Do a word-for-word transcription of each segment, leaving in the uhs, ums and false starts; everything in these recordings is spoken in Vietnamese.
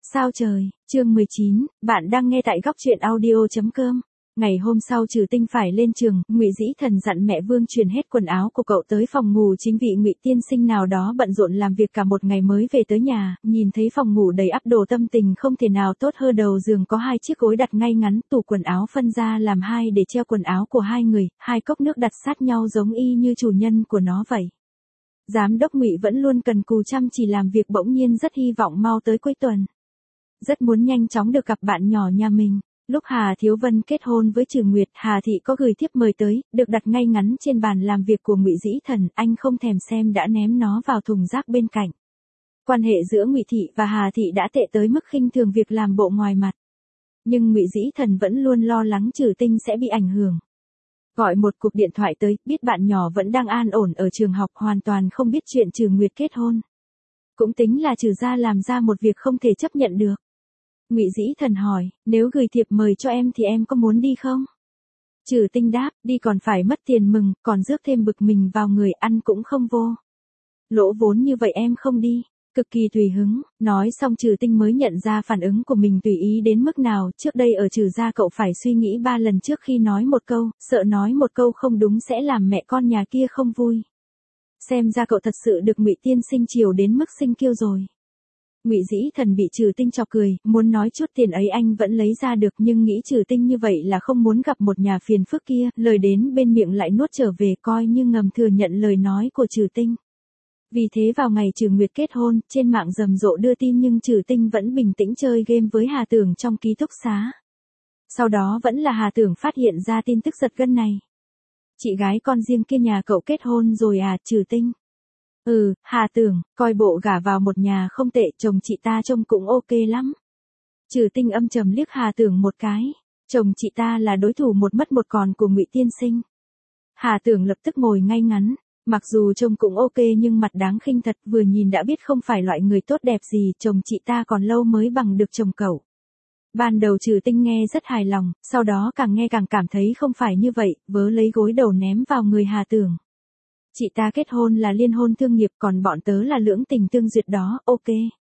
Sao trời, chương mười chín, bạn đang nghe tại góc truyện audio chấm com. Ngày hôm sau Trừ Tinh phải lên trường, Ngụy Dĩ Thần dặn mẹ Vương truyền hết quần áo của cậu tới phòng ngủ chính vị Ngụy tiên sinh nào đó bận rộn làm việc cả một ngày mới về tới nhà, nhìn thấy phòng ngủ đầy ắp đồ tâm tình không thể nào tốt hơn, đầu giường có hai chiếc gối đặt ngay ngắn, tủ quần áo phân ra làm hai để treo quần áo của hai người, hai cốc nước đặt sát nhau giống y như chủ nhân của nó vậy. Giám đốc Ngụy vẫn luôn cần cù chăm chỉ làm việc, bỗng nhiên rất hy vọng mau tới cuối tuần. Rất muốn nhanh chóng được gặp bạn nhỏ nhà mình. Lúc Hà Thiếu Vân kết hôn với Trừ Nguyệt, Hà Thị có gửi thiếp mời tới, được đặt ngay ngắn trên bàn làm việc của Ngụy Dĩ Thần, anh không thèm xem đã ném nó vào thùng rác bên cạnh. Quan hệ giữa Ngụy Thị và Hà Thị đã tệ tới mức khinh thường việc làm bộ ngoài mặt. Nhưng Ngụy Dĩ Thần vẫn luôn lo lắng Trừ Tinh sẽ bị ảnh hưởng. Gọi một cuộc điện thoại tới, biết bạn nhỏ vẫn đang an ổn ở trường học, hoàn toàn không biết chuyện Trừ Nguyệt kết hôn. Cũng tính là Trừ gia làm ra một việc không thể chấp nhận được. Ngụy Dĩ Thần hỏi, nếu gửi thiệp mời cho em thì em có muốn đi không? Trừ Tinh đáp, đi còn phải mất tiền mừng, còn rước thêm bực mình vào người, ăn cũng không vô. Lỗ vốn như vậy em không đi. Cực kỳ tùy hứng, nói xong Trừ Tinh mới nhận ra phản ứng của mình tùy ý đến mức nào, trước đây ở Trừ gia cậu phải suy nghĩ ba lần trước khi nói một câu, sợ nói một câu không đúng sẽ làm mẹ con nhà kia không vui. Xem ra cậu thật sự được Ngụy tiên sinh chiều đến mức sinh kiêu rồi. Ngụy Dĩ Thần bị Trừ Tinh chọc cười, muốn nói chút tiền ấy anh vẫn lấy ra được, nhưng nghĩ Trừ Tinh như vậy là không muốn gặp một nhà phiền phức kia, lời đến bên miệng lại nuốt trở về, coi như ngầm thừa nhận lời nói của Trừ Tinh. Vì thế vào ngày Trừ Nguyệt kết hôn, trên mạng rầm rộ đưa tin nhưng Trừ Tinh vẫn bình tĩnh chơi game với Hà Tưởng trong ký túc xá. Sau đó vẫn là Hà Tưởng phát hiện ra tin tức giật gân này. Chị gái con riêng kia nhà cậu kết hôn rồi à? Trừ Tinh. Ừ, Hà Tưởng, coi bộ gả vào một nhà không tệ, chồng chị ta trông cũng ok lắm. Trừ Tinh âm trầm liếc Hà Tưởng một cái, chồng chị ta là đối thủ một mất một còn của Ngụy tiên sinh. Hà Tưởng lập tức ngồi ngay ngắn, mặc dù trông cũng ok nhưng mặt đáng khinh thật, vừa nhìn đã biết không phải loại người tốt đẹp gì, chồng chị ta còn lâu mới bằng được chồng cậu. Ban đầu Trừ Tinh nghe rất hài lòng, sau đó càng nghe càng cảm thấy không phải như vậy, vớ lấy gối đầu ném vào người Hà Tưởng. Chị ta kết hôn là liên hôn thương nghiệp, còn bọn tớ là lưỡng tình tương duyệt đó, ok.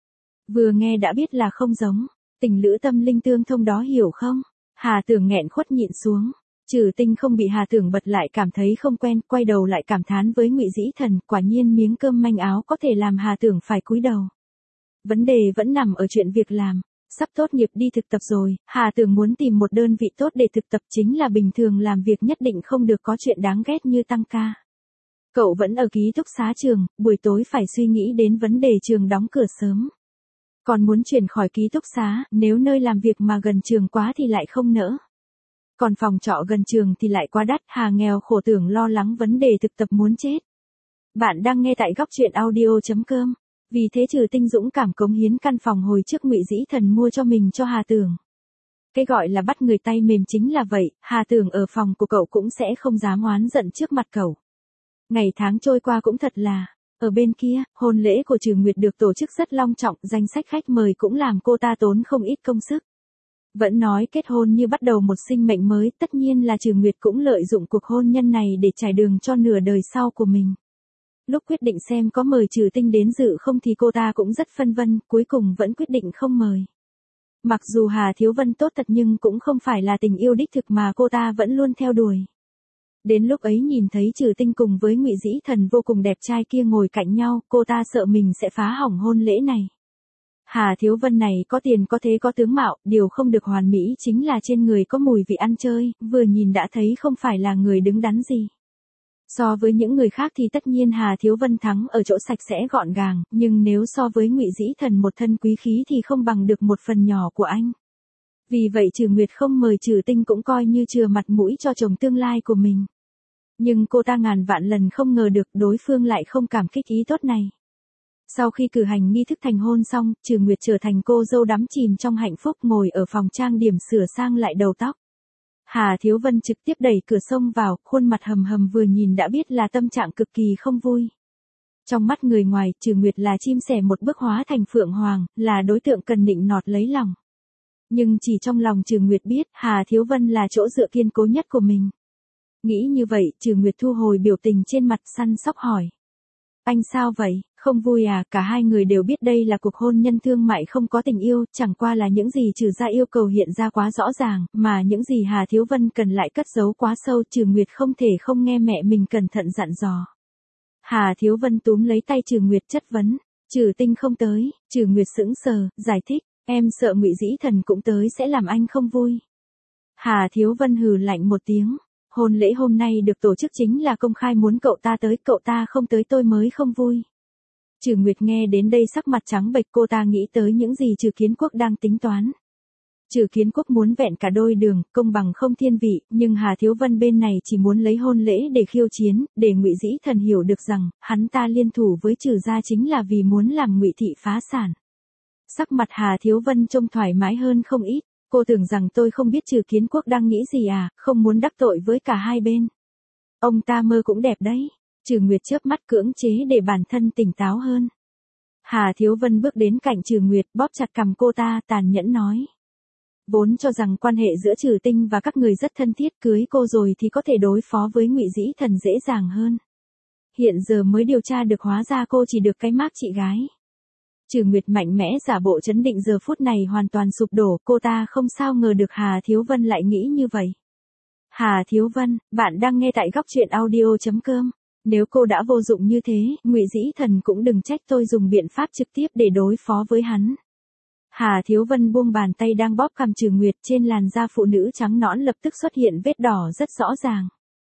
Vừa nghe đã biết là không giống, tình lữ tâm linh tương thông đó hiểu không? Hà Tưởng nghẹn khuất nhịn xuống. Trừ Tinh không bị Hà Tưởng bật lại cảm thấy không quen, quay đầu lại cảm thán với Ngụy Dĩ Thần, quả nhiên miếng cơm manh áo có thể làm Hà Tưởng phải cúi đầu. Vấn đề vẫn nằm ở chuyện việc làm. Sắp tốt nghiệp đi thực tập rồi, Hà Tưởng muốn tìm một đơn vị tốt để thực tập, chính là bình thường làm việc nhất định không được có chuyện đáng ghét như tăng ca. Cậu vẫn ở ký túc xá trường, buổi tối phải suy nghĩ đến vấn đề trường đóng cửa sớm. Còn muốn chuyển khỏi ký túc xá, nếu nơi làm việc mà gần trường quá thì lại không nỡ. Còn phòng trọ gần trường thì lại quá đắt, Hà nghèo khổ Tưởng lo lắng vấn đề thực tập muốn chết. Bạn đang nghe tại góc truyện audio chấm com. Vì thế Trừ Tinh dũng cảm cống hiến căn phòng hồi trước Ngụy Dĩ Thần mua cho mình cho Hà Tưởng. Cái gọi là bắt người tay mềm chính là vậy, Hà Tưởng ở phòng của cậu cũng sẽ không dám oán giận trước mặt cậu. Ngày tháng trôi qua cũng thật là, ở bên kia, hôn lễ của Trừ Nguyệt được tổ chức rất long trọng, danh sách khách mời cũng làm cô ta tốn không ít công sức. Vẫn nói kết hôn như bắt đầu một sinh mệnh mới, tất nhiên là Trừ Nguyệt cũng lợi dụng cuộc hôn nhân này để trải đường cho nửa đời sau của mình. Lúc quyết định xem có mời Trừ Tinh đến dự không thì cô ta cũng rất phân vân, cuối cùng vẫn quyết định không mời. Mặc dù Hà Thiếu Vân tốt thật nhưng cũng không phải là tình yêu đích thực mà cô ta vẫn luôn theo đuổi. Đến lúc ấy nhìn thấy Trừ Tinh cùng với Ngụy Dĩ Thần vô cùng đẹp trai kia ngồi cạnh nhau, cô ta sợ mình sẽ phá hỏng hôn lễ này. Hà Thiếu Vân này có tiền có thế có tướng mạo, điều không được hoàn mỹ chính là trên người có mùi vị ăn chơi, vừa nhìn đã thấy không phải là người đứng đắn gì. So với những người khác thì tất nhiên Hà Thiếu Vân thắng ở chỗ sạch sẽ gọn gàng, nhưng nếu so với Ngụy Dĩ Thần một thân quý khí thì không bằng được một phần nhỏ của anh. Vì vậy Trừ Nguyệt không mời Trừ Tinh cũng coi như chừa mặt mũi cho chồng tương lai của mình. Nhưng cô ta ngàn vạn lần không ngờ được đối phương lại không cảm kích ý tốt này. Sau khi cử hành nghi thức thành hôn xong, Trừ Nguyệt trở thành cô dâu đắm chìm trong hạnh phúc ngồi ở phòng trang điểm sửa sang lại đầu tóc. Hà Thiếu Vân trực tiếp đẩy cửa xông vào, khuôn mặt hầm hầm vừa nhìn đã biết là tâm trạng cực kỳ không vui. Trong mắt người ngoài, Trừ Nguyệt là chim sẻ một bước hóa thành phượng hoàng, là đối tượng cần nịnh nọt lấy lòng. Nhưng chỉ trong lòng Trừ Nguyệt biết, Hà Thiếu Vân là chỗ dựa kiên cố nhất của mình. Nghĩ như vậy, Trừ Nguyệt thu hồi biểu tình trên mặt, săn sóc hỏi. Anh sao vậy? Không vui à, cả hai người đều biết đây là cuộc hôn nhân thương mại không có tình yêu, chẳng qua là những gì Trừ gia yêu cầu hiện ra quá rõ ràng, mà những gì Hà Thiếu Vân cần lại cất giấu quá sâu, Trừ Nguyệt không thể không nghe mẹ mình cẩn thận dặn dò. Hà Thiếu Vân túm lấy tay Trừ Nguyệt chất vấn, Trừ Tinh không tới, Trừ Nguyệt sững sờ, giải thích, em sợ Ngụy Dĩ Thần cũng tới sẽ làm anh không vui. Hà Thiếu Vân hừ lạnh một tiếng, hôn lễ hôm nay được tổ chức chính là công khai muốn cậu ta tới, cậu ta không tới tôi mới không vui. Trừ Nguyệt nghe đến đây sắc mặt trắng bệch, cô ta nghĩ tới những gì Trừ Kiến Quốc đang tính toán. Trừ Kiến Quốc muốn vẹn cả đôi đường, công bằng không thiên vị, nhưng Hà Thiếu Vân bên này chỉ muốn lấy hôn lễ để khiêu chiến, để Ngụy Dĩ Thần hiểu được rằng, hắn ta liên thủ với Trừ gia chính là vì muốn làm Ngụy thị phá sản. Sắc mặt Hà Thiếu Vân trông thoải mái hơn không ít, cô tưởng rằng tôi không biết Trừ Kiến Quốc đang nghĩ gì à, không muốn đắc tội với cả hai bên. Ông ta mơ cũng đẹp đấy. Trừ Nguyệt chớp mắt cưỡng chế để bản thân tỉnh táo hơn. Hà Thiếu Vân bước đến cạnh Trừ Nguyệt, bóp chặt cằm cô ta, tàn nhẫn nói. Vốn cho rằng quan hệ giữa Trừ Tinh và các người rất thân thiết, cưới cô rồi thì có thể đối phó với Ngụy Dĩ Thần dễ dàng hơn. Hiện giờ mới điều tra được, hóa ra cô chỉ được cái mác chị gái. Trừ Nguyệt mạnh mẽ giả bộ trấn định, giờ phút này hoàn toàn sụp đổ, cô ta không sao ngờ được Hà Thiếu Vân lại nghĩ như vậy. Hà Thiếu Vân, bạn đang nghe tại góc truyện audio chấm com. Nếu cô đã vô dụng như thế, Ngụy Dĩ Thần cũng đừng trách tôi dùng biện pháp trực tiếp để đối phó với hắn. Hà Thiếu Vân buông bàn tay đang bóp cằm Trừ Nguyệt, trên làn da phụ nữ trắng nõn lập tức xuất hiện vết đỏ rất rõ ràng.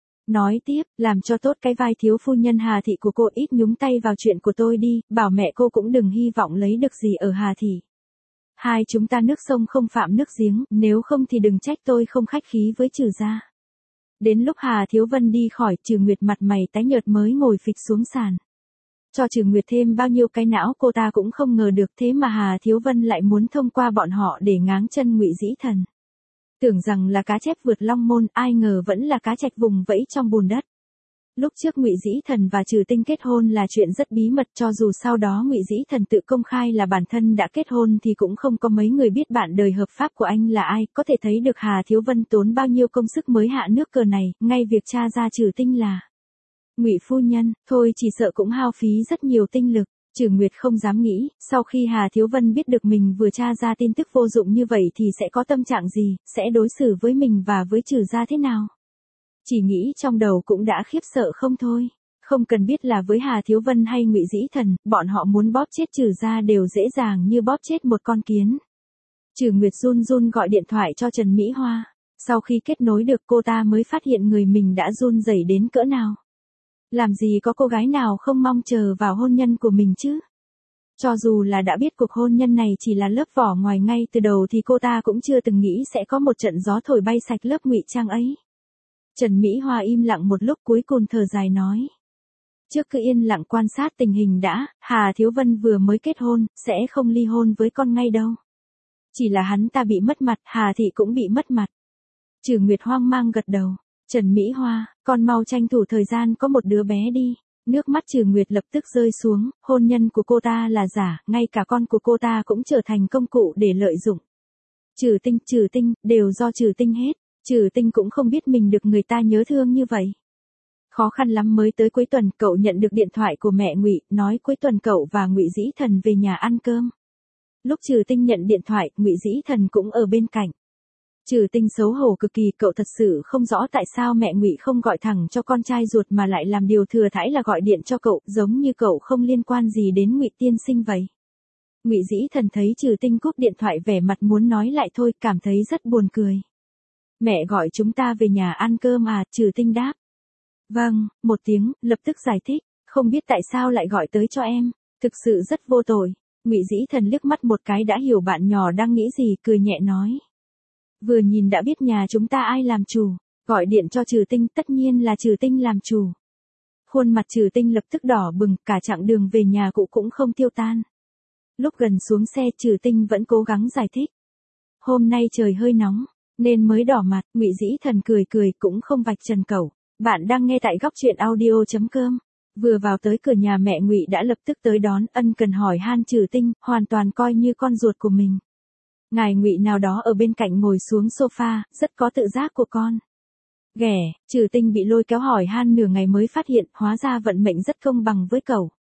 Nói tiếp, làm cho tốt cái vai thiếu phu nhân Hà thị của cô, ít nhúng tay vào chuyện của tôi đi, bảo mẹ cô cũng đừng hy vọng lấy được gì ở Hà thị. Hai chúng ta nước sông không phạm nước giếng, nếu không thì đừng trách tôi không khách khí với Trừ gia. Đến lúc Hà Thiếu Vân đi khỏi, Trừ Nguyệt mặt mày tái nhợt mới ngồi phịch xuống sàn. Cho Trừ Nguyệt thêm bao nhiêu cái não cô ta cũng không ngờ được, thế mà Hà Thiếu Vân lại muốn thông qua bọn họ để ngáng chân Ngụy Dĩ Thần. Tưởng rằng là cá chép vượt long môn, ai ngờ vẫn là cá trạch vùng vẫy trong bùn đất. Lúc trước Ngụy Dĩ Thần và Trừ Tinh kết hôn là chuyện rất bí mật, cho dù sau đó Ngụy Dĩ Thần tự công khai là bản thân đã kết hôn thì cũng không có mấy người biết bạn đời hợp pháp của anh là ai, có thể thấy được Hà Thiếu Vân tốn bao nhiêu công sức mới hạ nước cờ này, ngay việc tra ra Trừ Tinh là Ngụy phu nhân, thôi chỉ sợ cũng hao phí rất nhiều tinh lực. Trừ Nguyệt không dám nghĩ, sau khi Hà Thiếu Vân biết được mình vừa tra ra tin tức vô dụng như vậy thì sẽ có tâm trạng gì, sẽ đối xử với mình và với Trừ gia thế nào. Chỉ nghĩ trong đầu cũng đã khiếp sợ không thôi. Không cần biết là với Hà Thiếu Vân hay Ngụy Dĩ Thần, bọn họ muốn bóp chết Trừ gia đều dễ dàng như bóp chết một con kiến. Trừ Nguyệt run run gọi điện thoại cho Trần Mỹ Hoa. Sau khi kết nối được, cô ta mới phát hiện người mình đã run rẩy đến cỡ nào. Làm gì có cô gái nào không mong chờ vào hôn nhân của mình chứ? Cho dù là đã biết cuộc hôn nhân này chỉ là lớp vỏ ngoài ngay từ đầu thì cô ta cũng chưa từng nghĩ sẽ có một trận gió thổi bay sạch lớp ngụy trang ấy. Trần Mỹ Hoa im lặng một lúc, cuối cùng thở dài nói. Trước cứ yên lặng quan sát tình hình đã, Hà Thiếu Vân vừa mới kết hôn, sẽ không ly hôn với con ngay đâu. Chỉ là hắn ta bị mất mặt, Hà Thị cũng bị mất mặt. Trừ Nguyệt hoang mang gật đầu. Trần Mỹ Hoa, con mau tranh thủ thời gian có một đứa bé đi. Nước mắt Trừ Nguyệt lập tức rơi xuống, hôn nhân của cô ta là giả, ngay cả con của cô ta cũng trở thành công cụ để lợi dụng. Trừ Tinh, Trừ Tinh, đều do Trừ Tinh hết. Trừ Tinh cũng không biết mình được người ta nhớ thương như vậy. Khó khăn lắm mới tới cuối tuần, cậu nhận được điện thoại của mẹ Ngụy, nói cuối tuần cậu và Ngụy Dĩ Thần về nhà ăn cơm. Lúc Trừ Tinh nhận điện thoại, Ngụy Dĩ Thần cũng ở bên cạnh. Trừ Tinh xấu hổ cực kỳ, cậu thật sự không rõ tại sao mẹ Ngụy không gọi thẳng cho con trai ruột mà lại làm điều thừa thãi là gọi điện cho cậu, giống như cậu không liên quan gì đến Ngụy tiên sinh vậy. Ngụy Dĩ Thần thấy Trừ Tinh cúp điện thoại vẻ mặt muốn nói lại thôi, cảm thấy rất buồn cười. Mẹ gọi chúng ta về nhà ăn cơm à? Trừ Tinh đáp. Vâng, một tiếng, lập tức giải thích, không biết tại sao lại gọi tới cho em, thực sự rất vô tội. Ngụy Dĩ Thần liếc mắt một cái đã hiểu bạn nhỏ đang nghĩ gì, cười nhẹ nói. Vừa nhìn đã biết nhà chúng ta ai làm chủ, gọi điện cho Trừ Tinh, tất nhiên là Trừ Tinh làm chủ. Khuôn mặt Trừ Tinh lập tức đỏ bừng, cả chặng đường về nhà cụ cũng không tiêu tan. Lúc gần xuống xe, Trừ Tinh vẫn cố gắng giải thích. Hôm nay trời hơi nóng, nên mới đỏ mặt. Ngụy Dĩ Thần cười cười cũng không vạch trần cậu. Bạn đang nghe tại góc truyện audio chấm com. Vừa vào tới cửa nhà mẹ Ngụy đã lập tức tới đón, ân cần hỏi han Trừ Tinh, hoàn toàn coi như con ruột của mình. Ngài Ngụy nào đó ở bên cạnh ngồi xuống sofa, rất có tự giác của con. Ghẻ, Trừ Tinh bị lôi kéo hỏi han nửa ngày mới phát hiện, hóa ra vận mệnh rất công bằng với cậu.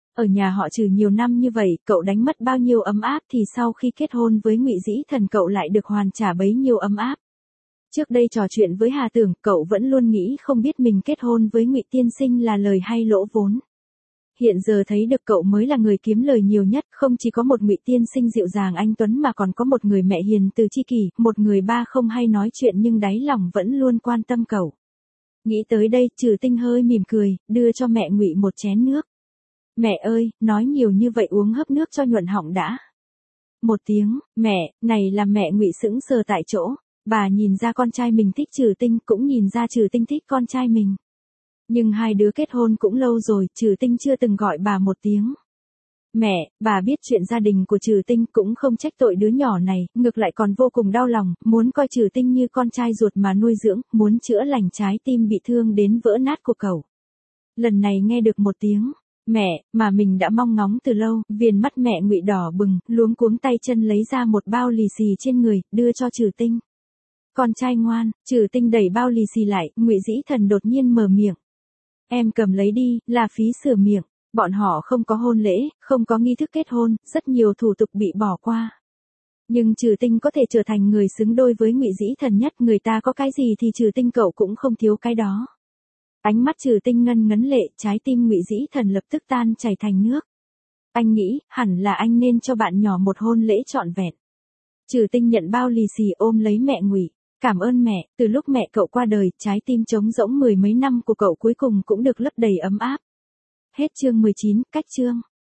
Ở nhà họ Trừ nhiều năm như vậy, cậu đánh mất bao nhiêu ấm áp thì sau khi kết hôn với Ngụy Dĩ Thần cậu lại được hoàn trả bấy nhiêu ấm áp. Trước đây trò chuyện với Hà Tưởng, cậu vẫn luôn nghĩ không biết mình kết hôn với Ngụy Tiên Sinh là lời hay lỗ vốn. Hiện giờ thấy được cậu mới là người kiếm lời nhiều nhất, không chỉ có một Ngụy Tiên Sinh dịu dàng anh tuấn mà còn có một người mẹ hiền từ tri kỷ, một người ba không hay nói chuyện nhưng đáy lòng vẫn luôn quan tâm cậu. Nghĩ tới đây, Trừ Tinh hơi mỉm cười, đưa cho mẹ Ngụy một chén nước. Mẹ ơi, nói nhiều như vậy uống hớp nước cho nhuận họng đã. Một tiếng, mẹ, này là mẹ Ngụy sững sờ tại chỗ. Bà nhìn ra con trai mình thích Trừ Tinh, cũng nhìn ra Trừ Tinh thích con trai mình. Nhưng hai đứa kết hôn cũng lâu rồi, Trừ Tinh chưa từng gọi bà một tiếng. Mẹ, bà biết chuyện gia đình của Trừ Tinh cũng không trách tội đứa nhỏ này, ngược lại còn vô cùng đau lòng, muốn coi Trừ Tinh như con trai ruột mà nuôi dưỡng, muốn chữa lành trái tim bị thương đến vỡ nát của cậu. Lần này nghe được một tiếng, mẹ, mà mình đã mong ngóng từ lâu, viền mắt mẹ Ngụy đỏ bừng, luống cuống tay chân lấy ra một bao lì xì trên người, đưa cho Trừ Tinh. Con trai ngoan, Trừ Tinh đẩy bao lì xì lại, Ngụy Dĩ Thần đột nhiên mở miệng. Em cầm lấy đi, là phí sửa miệng. Bọn họ không có hôn lễ, không có nghi thức kết hôn, rất nhiều thủ tục bị bỏ qua. Nhưng Trừ Tinh có thể trở thành người xứng đôi với Ngụy Dĩ Thần nhất, người ta có cái gì thì Trừ Tinh cậu cũng không thiếu cái đó. Ánh mắt Trừ Tinh ngân ngấn lệ, trái tim Ngụy Dĩ Thần lập tức tan chảy thành nước. Anh nghĩ, hẳn là anh nên cho bạn nhỏ một hôn lễ trọn vẹn. Trừ Tinh nhận bao lì xì ôm lấy mẹ Ngụy. Cảm ơn mẹ, từ lúc mẹ cậu qua đời, trái tim trống rỗng mười mấy năm của cậu cuối cùng cũng được lấp đầy ấm áp. Hết chương mười chín, cách chương.